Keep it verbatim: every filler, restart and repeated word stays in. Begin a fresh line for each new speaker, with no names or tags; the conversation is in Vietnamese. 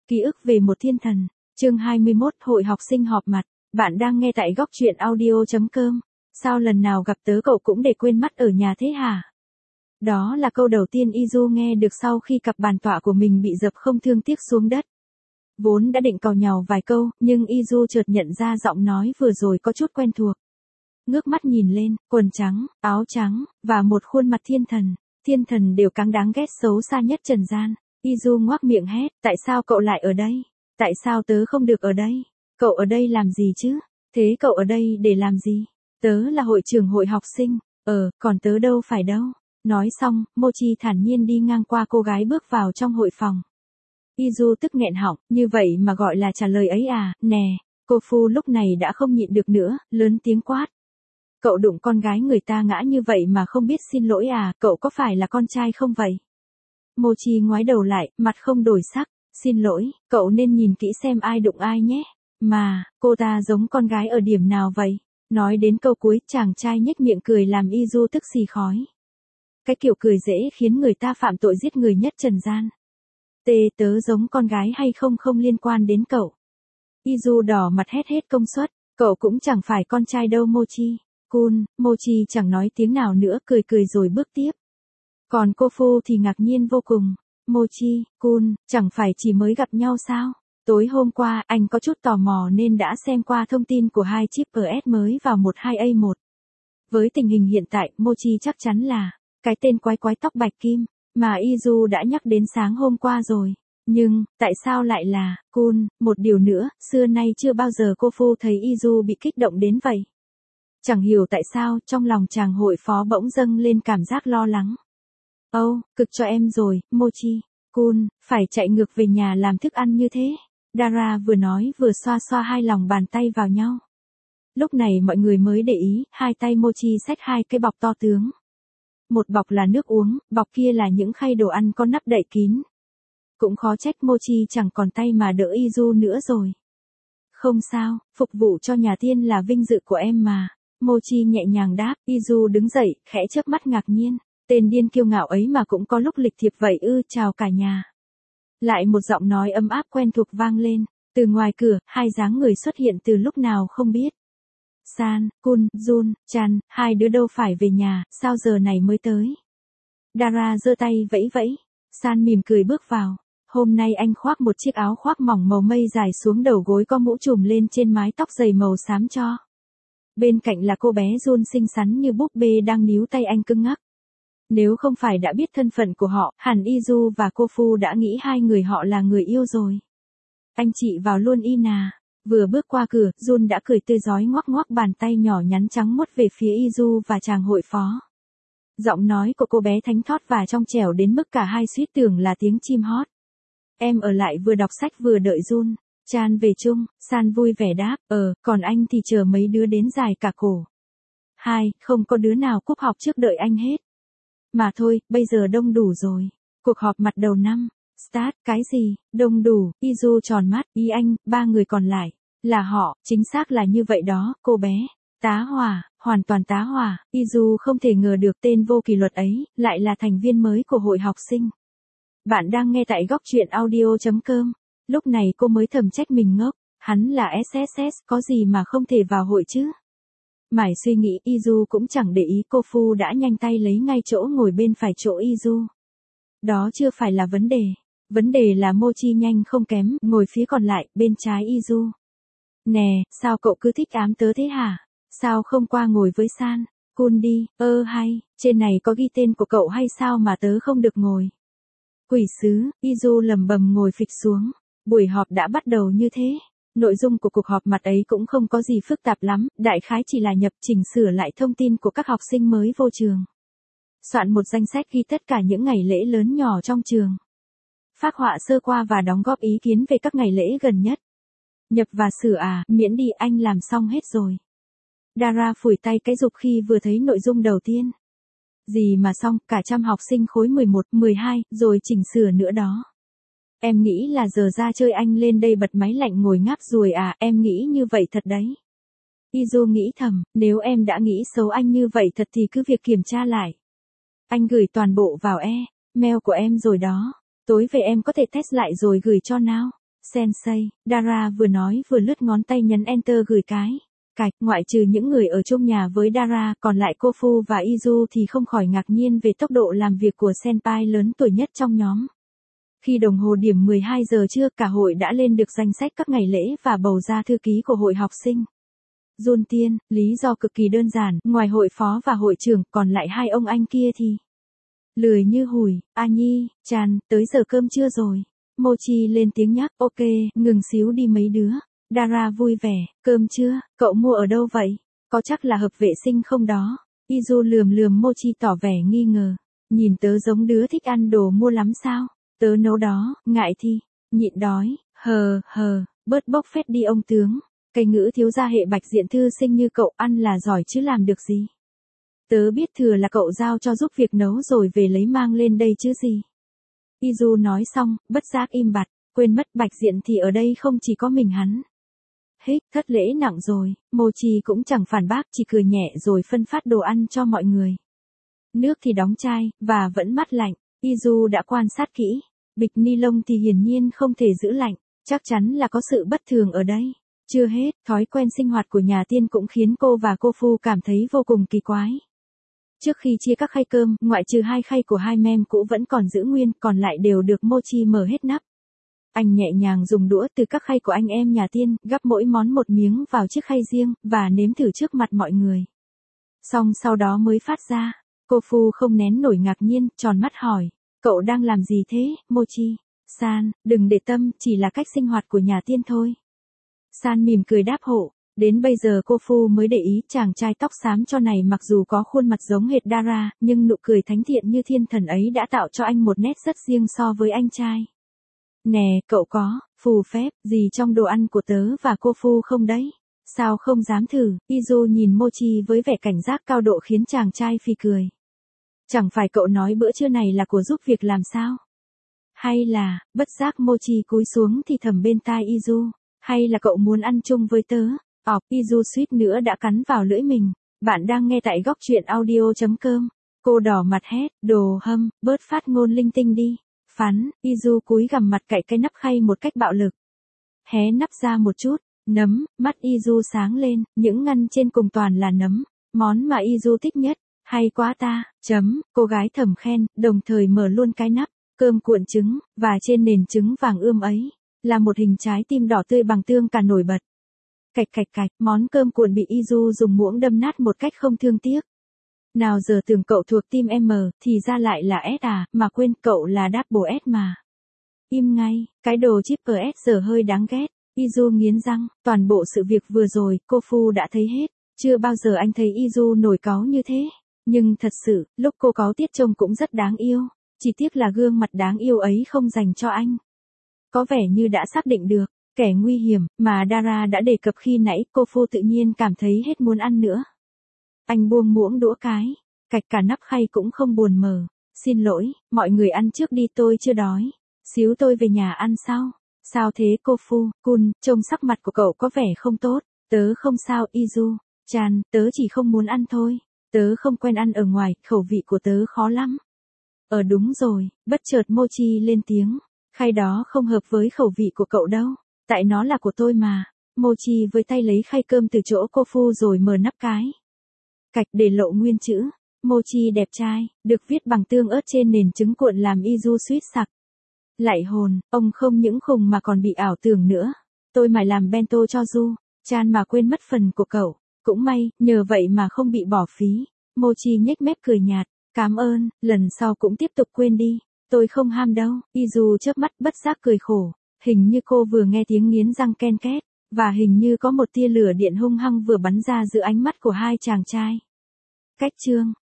Ký ức về một thiên thần, chương hai mươi mốt, hội học sinh họp mặt. Bạn đang nghe tại góc truyện audio chấm com. Sao lần nào gặp tớ cậu cũng để quên mắt ở nhà thế hả? Đó là câu đầu tiên Izu nghe được sau khi cặp bàn tọa của mình bị dập không thương tiếc xuống đất. Vốn đã định càu nhàu vài câu, nhưng Izu chợt nhận ra giọng nói vừa rồi có chút quen thuộc. Ngước mắt nhìn lên, quần trắng, áo trắng, và một khuôn mặt thiên thần. Thiên thần đều cáng đáng ghét xấu xa nhất trần gian. Izu ngoác miệng hét, tại sao cậu lại ở đây? Tại sao tớ không được ở đây? Cậu ở đây làm gì chứ? Thế cậu ở đây để làm gì? Tớ là hội trưởng hội học sinh. Ờ, còn tớ đâu phải đâu. Nói xong, Mochi thản nhiên đi ngang qua cô gái bước vào trong hội phòng. Izu tức nghẹn họng, như vậy mà gọi là trả lời ấy à, nè. Cô Phu lúc này đã không nhịn được nữa, lớn tiếng quát. Cậu đụng con gái người ta ngã như vậy mà không biết xin lỗi à, cậu có phải là con trai không vậy? Mochi ngoái đầu lại, mặt không đổi sắc. Xin lỗi, cậu nên nhìn kỹ xem ai đụng ai nhé. Mà, cô ta giống con gái ở điểm nào vậy? Nói đến câu cuối, chàng trai nhếch miệng cười làm Izu tức xì khói. Cái kiểu cười dễ khiến người ta phạm tội giết người nhất trần gian. Tê tớ giống con gái hay không không liên quan đến cậu. Izu đỏ mặt hét hết công suất, cậu cũng chẳng phải con trai đâu Mochi. Kun, Mochi chẳng nói tiếng nào nữa, cười cười rồi bước tiếp. Còn cô Phu thì ngạc nhiên vô cùng. Mochi, Kun, chẳng phải chỉ mới gặp nhau sao? Tối hôm qua, anh có chút tò mò nên đã xem qua thông tin của hai chip pê ét mới vào mười hai A một. Với tình hình hiện tại, Mochi chắc chắn là cái tên quái quái tóc bạch kim mà Izu đã nhắc đến sáng hôm qua rồi. Nhưng, tại sao lại là Kun? Một điều nữa, xưa nay chưa bao giờ cô Phu thấy Izu bị kích động đến vậy. Chẳng hiểu tại sao, trong lòng chàng hội phó bỗng dâng lên cảm giác lo lắng. Âu, oh, cực cho em rồi, Mochi. Kun, phải chạy ngược về nhà làm thức ăn như thế. Dara vừa nói vừa xoa xoa hai lòng bàn tay vào nhau. Lúc này mọi người mới để ý, hai tay Mochi xách hai cái bọc to tướng. Một bọc là nước uống, bọc kia là những khay đồ ăn có nắp đậy kín. Cũng khó trách Mochi chẳng còn tay mà đỡ Izu nữa rồi. Không sao, phục vụ cho nhà tiên là vinh dự của em mà. Mochi nhẹ nhàng đáp, Izu đứng dậy, khẽ chớp mắt ngạc nhiên. Tên điên kiêu ngạo ấy mà cũng có lúc lịch thiệp vậy ư, chào cả nhà. Lại một giọng nói ấm áp quen thuộc vang lên. Từ ngoài cửa, hai dáng người xuất hiện từ lúc nào không biết. San, Kun, Jun, Chan, hai đứa đâu phải về nhà, sao giờ này mới tới? Dara giơ tay vẫy vẫy. San mỉm cười bước vào. Hôm nay anh khoác một chiếc áo khoác mỏng màu mây dài xuống đầu gối có mũ trùm lên trên mái tóc dày màu xám cho. Bên cạnh là cô bé Jun xinh xắn như búp bê đang níu tay anh cứng ngắc. Nếu không phải đã biết thân phận của họ, hẳn Izu và cô Phu đã nghĩ hai người họ là người yêu rồi. Anh chị vào luôn y nà. Vừa bước qua cửa, Jun đã cười tươi rói ngoắc ngoắc bàn tay nhỏ nhắn trắng muốt về phía Izu và chàng hội phó. Giọng nói của cô bé thánh thót và trong trẻo đến mức cả hai suýt tưởng là tiếng chim hót. Em ở lại vừa đọc sách vừa đợi Jun. Chan về chung, San vui vẻ đáp, ờ, còn anh thì chờ mấy đứa đến dài cả cổ. Hai, không có đứa nào cúp học trước đợi anh hết. Mà thôi, bây giờ đông đủ rồi. Cuộc họp mặt đầu năm. Start, cái gì, đông đủ, Izu tròn mắt, ý anh, ba người còn lại. Là họ, chính xác là như vậy đó, cô bé. Tá hỏa, hoàn toàn tá hỏa, Izu không thể ngờ được tên vô kỷ luật ấy, lại là thành viên mới của hội học sinh. Bạn đang nghe tại góc truyện audio chấm com. Lúc này cô mới thầm trách mình ngốc, hắn là ét ét ét, có gì mà không thể vào hội chứ? Mải suy nghĩ, Izu cũng chẳng để ý cô Phu đã nhanh tay lấy ngay chỗ ngồi bên phải chỗ Izu. Đó chưa phải là vấn đề. Vấn đề là Mochi nhanh không kém, ngồi phía còn lại, bên trái Izu. Nè, sao cậu cứ thích ám tớ thế hả? Sao không qua ngồi với San, Kun đi, ơ hay, trên này có ghi tên của cậu hay sao mà tớ không được ngồi? Quỷ sứ, Izu lầm bầm ngồi phịch xuống. Buổi họp đã bắt đầu như thế. Nội dung của cuộc họp mặt ấy cũng không có gì phức tạp lắm, đại khái chỉ là nhập chỉnh sửa lại thông tin của các học sinh mới vô trường. Soạn một danh sách ghi tất cả những ngày lễ lớn nhỏ trong trường. Phác họa sơ qua và đóng góp ý kiến về các ngày lễ gần nhất. Nhập và sửa à, miễn đi, anh làm xong hết rồi. Dara phủi tay cái dục khi vừa thấy nội dung đầu tiên. Gì mà xong, cả trăm học sinh khối mười một, mười hai, rồi chỉnh sửa nữa đó. Em nghĩ là giờ ra chơi anh lên đây bật máy lạnh ngồi ngáp ruồi à, em nghĩ như vậy thật đấy. Izu nghĩ thầm, nếu em đã nghĩ xấu anh như vậy thật thì cứ việc kiểm tra lại. Anh gửi toàn bộ vào e-mail của em rồi đó. Tối về em có thể test lại rồi gửi cho nào. Sensei, Dara vừa nói vừa lướt ngón tay nhấn enter gửi cái. Cạch, ngoại trừ những người ở chung nhà với Dara, còn lại Kofu và Izu thì không khỏi ngạc nhiên về tốc độ làm việc của senpai lớn tuổi nhất trong nhóm. Khi đồng hồ điểm mười hai giờ trưa, cả hội đã lên được danh sách các ngày lễ và bầu ra thư ký của hội học sinh. Jun Tiên, lý do cực kỳ đơn giản, ngoài hội phó và hội trưởng, còn lại hai ông anh kia thì lười như hủi. A Nhi, Chan, tới giờ cơm trưa rồi. Mochi lên tiếng nhắc, ok, ngừng xíu đi mấy đứa. Dara vui vẻ, cơm trưa, cậu mua ở đâu vậy? Có chắc là hợp vệ sinh không đó? Izu lườm lườm Mochi tỏ vẻ nghi ngờ. Nhìn tớ giống đứa thích ăn đồ mua lắm sao? Tớ nấu đó, ngại thì, nhịn đói, hờ hờ, bớt bốc phét đi ông tướng. Cây ngữ thiếu gia hệ bạch diện thư sinh như cậu ăn là giỏi chứ làm được gì. Tớ biết thừa là cậu giao cho giúp việc nấu rồi về lấy mang lên đây chứ gì. Izu nói xong, bất giác im bặt, quên mất bạch diện thì ở đây không chỉ có mình hắn. Hích, thất lễ nặng rồi, Mochi cũng chẳng phản bác, chỉ cười nhẹ rồi phân phát đồ ăn cho mọi người. Nước thì đóng chai, và vẫn mát lạnh. Izu đã quan sát kỹ. Bịch ni lông thì hiển nhiên không thể giữ lạnh, chắc chắn là có sự bất thường ở đây. Chưa hết, thói quen sinh hoạt của nhà tiên cũng khiến cô và cô Phu cảm thấy vô cùng kỳ quái. Trước khi chia các khay cơm, ngoại trừ hai khay của hai mem cũ vẫn còn giữ nguyên, còn lại đều được Mochi mở hết nắp. Anh nhẹ nhàng dùng đũa từ các khay của anh em nhà tiên, gắp mỗi món một miếng vào chiếc khay riêng, và nếm thử trước mặt mọi người. Xong sau đó mới phát ra. Cô Phu không nén nổi ngạc nhiên, tròn mắt hỏi. Cậu đang làm gì thế, Mochi? San, đừng để tâm, chỉ là cách sinh hoạt của nhà tiên thôi. San mỉm cười đáp hộ. Đến bây giờ cô Phu mới để ý chàng trai tóc xám cho này mặc dù có khuôn mặt giống hệt Dara, nhưng nụ cười thánh thiện như thiên thần ấy đã tạo cho anh một nét rất riêng so với anh trai. Nè, cậu có phù phép gì trong đồ ăn của tớ và cô Phu không đấy? Sao không dám thử? Izu nhìn Mochi với vẻ cảnh giác cao độ khiến chàng trai phì cười. Chẳng phải cậu nói bữa trưa này là của giúp việc làm sao? Hay là, bất giác Mochi cúi xuống thì thầm bên tai Izu. Hay là cậu muốn ăn chung với tớ? Ọc, Izu suýt nữa đã cắn vào lưỡi mình. Bạn đang nghe tại góc truyện audio chấm com. Cô đỏ mặt hét, đồ hâm, bớt phát ngôn linh tinh đi. Phắn, Izu cúi gằm mặt cạy cái nắp khay một cách bạo lực. Hé nắp ra một chút, nấm, mắt Izu sáng lên, những ngăn trên cùng toàn là nấm. Món mà Izu thích nhất. Hay quá ta, chấm, cô gái thầm khen, đồng thời mở luôn cái nắp, cơm cuộn trứng, và trên nền trứng vàng ươm ấy, là một hình trái tim đỏ tươi bằng tương cả nổi bật. Cạch cạch cạch, món cơm cuộn bị Izu dùng muỗng đâm nát một cách không thương tiếc. Nào giờ tưởng cậu thuộc team M, thì ra lại là S à, mà quên cậu là double S mà. Im ngay, cái đồ triple S giờ hơi đáng ghét. Izu nghiến răng, toàn bộ sự việc vừa rồi, cô Phu đã thấy hết. Chưa bao giờ anh thấy Izu nổi cáu như thế. Nhưng thật sự, lúc cô cáu tiết trông cũng rất đáng yêu. Chỉ tiếc là gương mặt đáng yêu ấy không dành cho anh. Có vẻ như đã xác định được, kẻ nguy hiểm, mà Dara đã đề cập khi nãy, cô Phu tự nhiên cảm thấy hết muốn ăn nữa. Anh buông muỗng đũa cái, cạch cả nắp khay cũng không buồn mở. Xin lỗi, mọi người ăn trước đi, tôi chưa đói. Xíu tôi về nhà ăn sau. Sao thế cô Phu, Kun, trông sắc mặt của cậu có vẻ không tốt. Tớ không sao, Izu. Chan, tớ chỉ không muốn ăn thôi. Tớ không quen ăn ở ngoài, khẩu vị của tớ khó lắm. Ờ đúng rồi, bất chợt Mochi lên tiếng. Khay đó không hợp với khẩu vị của cậu đâu. Tại nó là của tôi mà. Mochi với tay lấy khay cơm từ chỗ cô Phu rồi mở nắp cái. Cạch để lộ nguyên chữ. Mochi đẹp trai, được viết bằng tương ớt trên nền trứng cuộn làm Izu suýt sặc. Lạy hồn, ông không những khùng mà còn bị ảo tưởng nữa. Tôi mải làm bento cho Du, Chan mà quên mất phần của cậu. Cũng may, nhờ vậy mà không bị bỏ phí. Mochi nhếch mép cười nhạt. Cảm ơn, lần sau cũng tiếp tục quên đi. Tôi không ham đâu. Izu chớp mắt bất giác cười khổ. Hình như cô vừa nghe tiếng nghiến răng ken két. Và hình như có một tia lửa điện hung hăng vừa bắn ra giữa ánh mắt của hai chàng trai. Cách chương